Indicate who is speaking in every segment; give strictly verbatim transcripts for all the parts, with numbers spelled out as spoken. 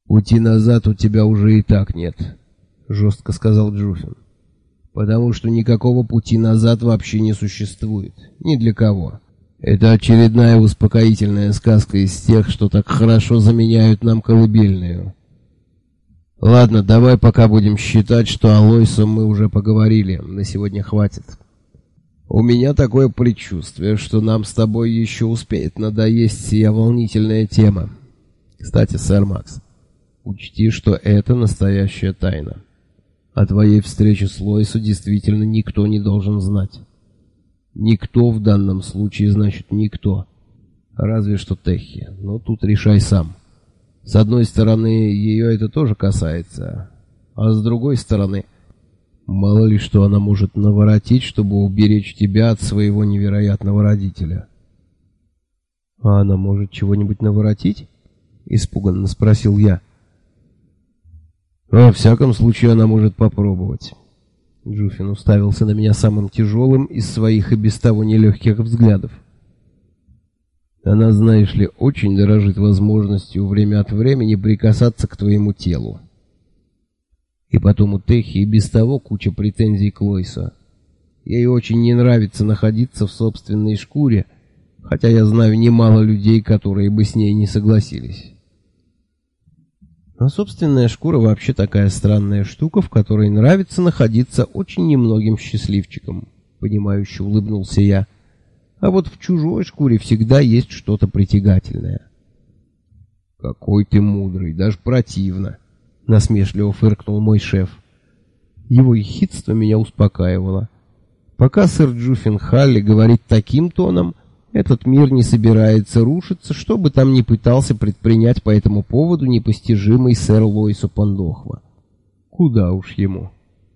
Speaker 1: «Пути назад у тебя уже и так нет», — жестко сказал Джуфин. «Потому что никакого пути назад вообще не существует. Ни для кого. Это очередная успокоительная сказка из тех, что так хорошо заменяют нам колыбельную. Ладно, давай пока будем считать, что о Лойсе мы уже поговорили. На сегодня хватит. У меня такое предчувствие, что нам с тобой еще успеет надоесть сия волнительная тема. Кстати, сэр Макс, учти, что это настоящая тайна. О твоей встрече с Лойсом действительно никто не должен знать. Никто в данном случае значит никто. Разве что Техи. Но тут решай сам. С одной стороны, ее это тоже касается. А с другой стороны, мало ли что она может наворотить, чтобы уберечь тебя от своего невероятного родителя. «А она может чего-нибудь наворотить?» — испуганно спросил я. «Во всяком случае, она может попробовать». Джуфин уставился на меня самым тяжелым из своих и без того нелегких взглядов. «Она, знаешь ли, очень дорожит возможностью время от времени прикасаться к твоему телу. И потом у Техи и без того куча претензий к Лойсу. Ей очень не нравится находиться в собственной шкуре, хотя я знаю немало людей, которые бы с ней не согласились». А собственная шкура вообще такая странная штука, в которой нравится находиться очень немногим счастливчикам, понимающе улыбнулся я. А вот в чужой шкуре всегда есть что-то притягательное. Какой ты мудрый, даже противно, насмешливо фыркнул мой шеф. Его ехидство меня успокаивало. Пока сэр Джуфин Халли говорит таким тоном, этот мир не собирается рушиться, что бы там ни пытался предпринять по этому поводу непостижимый сэр Лойсо Пандохва. Куда уж ему.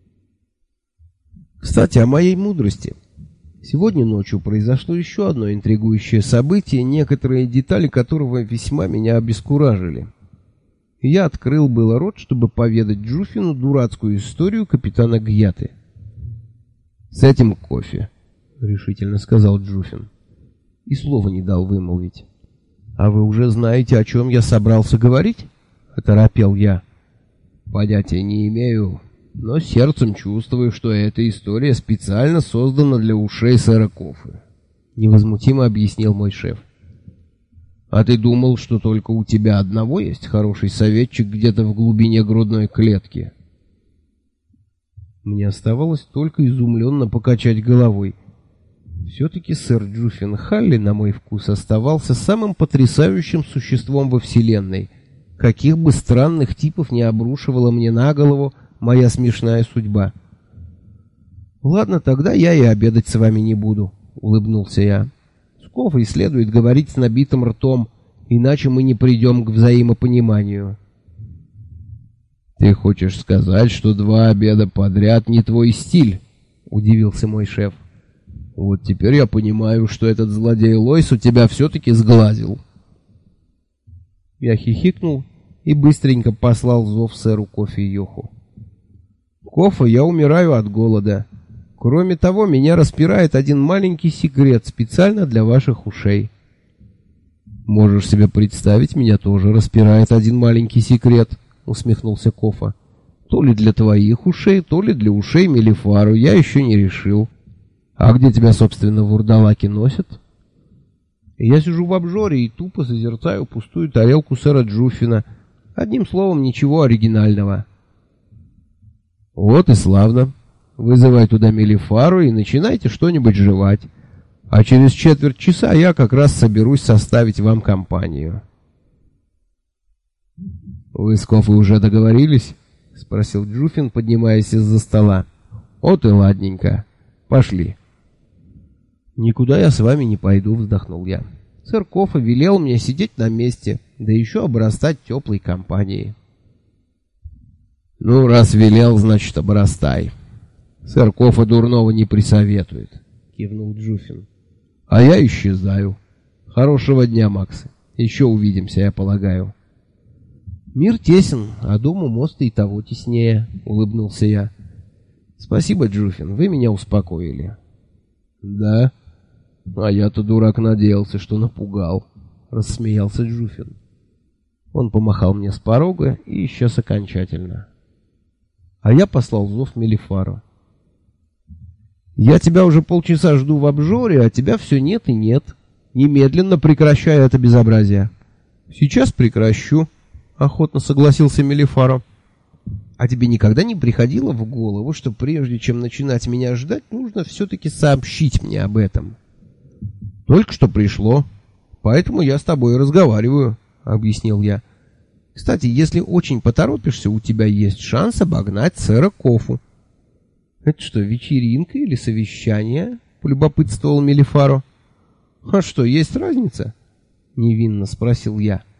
Speaker 1: Кстати, о моей мудрости. Сегодня ночью произошло еще одно интригующее событие, некоторые детали которого весьма меня обескуражили. Я открыл было рот, чтобы поведать Джуфину дурацкую историю капитана Гьяты. «С этим кофе», — решительно сказал Джуфин. И слова не дал вымолвить. «А вы уже знаете, о чем я собрался говорить?» — оторопел я. «Понятия не имею, но сердцем чувствую, что эта история специально создана для ушей сэра Кофы», — невозмутимо объяснил мой шеф. «А ты думал, что только у тебя одного есть хороший советчик где-то в глубине грудной клетки?» Мне оставалось только изумленно покачать головой. Все-таки сэр Джуфин Халли, на мой вкус, оставался самым потрясающим существом во Вселенной, каких бы странных типов не обрушивала мне на голову моя смешная судьба. «Ладно, тогда я и обедать с вами не буду», — улыбнулся я. «С Кофой следует говорить с набитым ртом, иначе мы не придем к взаимопониманию». «Ты хочешь сказать, что два обеда подряд не твой стиль?» — удивился мой шеф. «Вот теперь я понимаю, что этот злодей Лойс у тебя все-таки сглазил». Я хихикнул и быстренько послал зов сэру Кофе Йоху. «Кофе, я умираю от голода. Кроме того, меня распирает один маленький секрет специально для ваших ушей». «Можешь себе представить, меня тоже распирает один маленький секрет», — усмехнулся Кофа. «То ли для твоих ушей, то ли для ушей Мелифару, я еще не решил». «А где тебя, собственно, вурдалаки носят?» «Я сижу в обжоре и тупо созерцаю пустую тарелку сэра Джуфина. Одним словом, ничего оригинального». «Вот и славно. Вызывай туда Мелифару и начинайте что-нибудь жевать. А через четверть часа я как раз соберусь составить вам компанию». «Вы с Кофой уже договорились?» — спросил Джуфин, поднимаясь из-за стола. «Вот и ладненько. Пошли». «Никуда я с вами не пойду», — вздохнул я. «Сэр Кофа велел мне сидеть на месте, да еще обрастать теплой компанией». «Ну, раз велел, значит, обрастай. Сэр Кофа дурного не присоветует», — кивнул Джуфин. «А я исчезаю. Хорошего дня, Макс. Еще увидимся, я полагаю». «Мир тесен, а дому мост и того теснее», — улыбнулся я. «Спасибо, Джуфин, вы меня успокоили». «Да? А я-то, дурак, надеялся, что напугал», — рассмеялся Джуфин. Он помахал мне с порога и исчез окончательно. А я послал зов Мелифару. «Я тебя уже полчаса жду в обжоре, а тебя все нет и нет. Немедленно прекращай это безобразие». «Сейчас прекращу», — охотно согласился Мелифаро. «А тебе никогда не приходило в голову, что прежде чем начинать меня ждать, нужно все-таки сообщить мне об этом?» «Только что пришло, поэтому я с тобой разговариваю», — объяснил я. «Кстати, если очень поторопишься, у тебя есть шанс обогнать сэра Кофу». «Это что, вечеринка или совещание?» — полюбопытствовал Мелифаро. «А что, есть разница?» — невинно спросил я.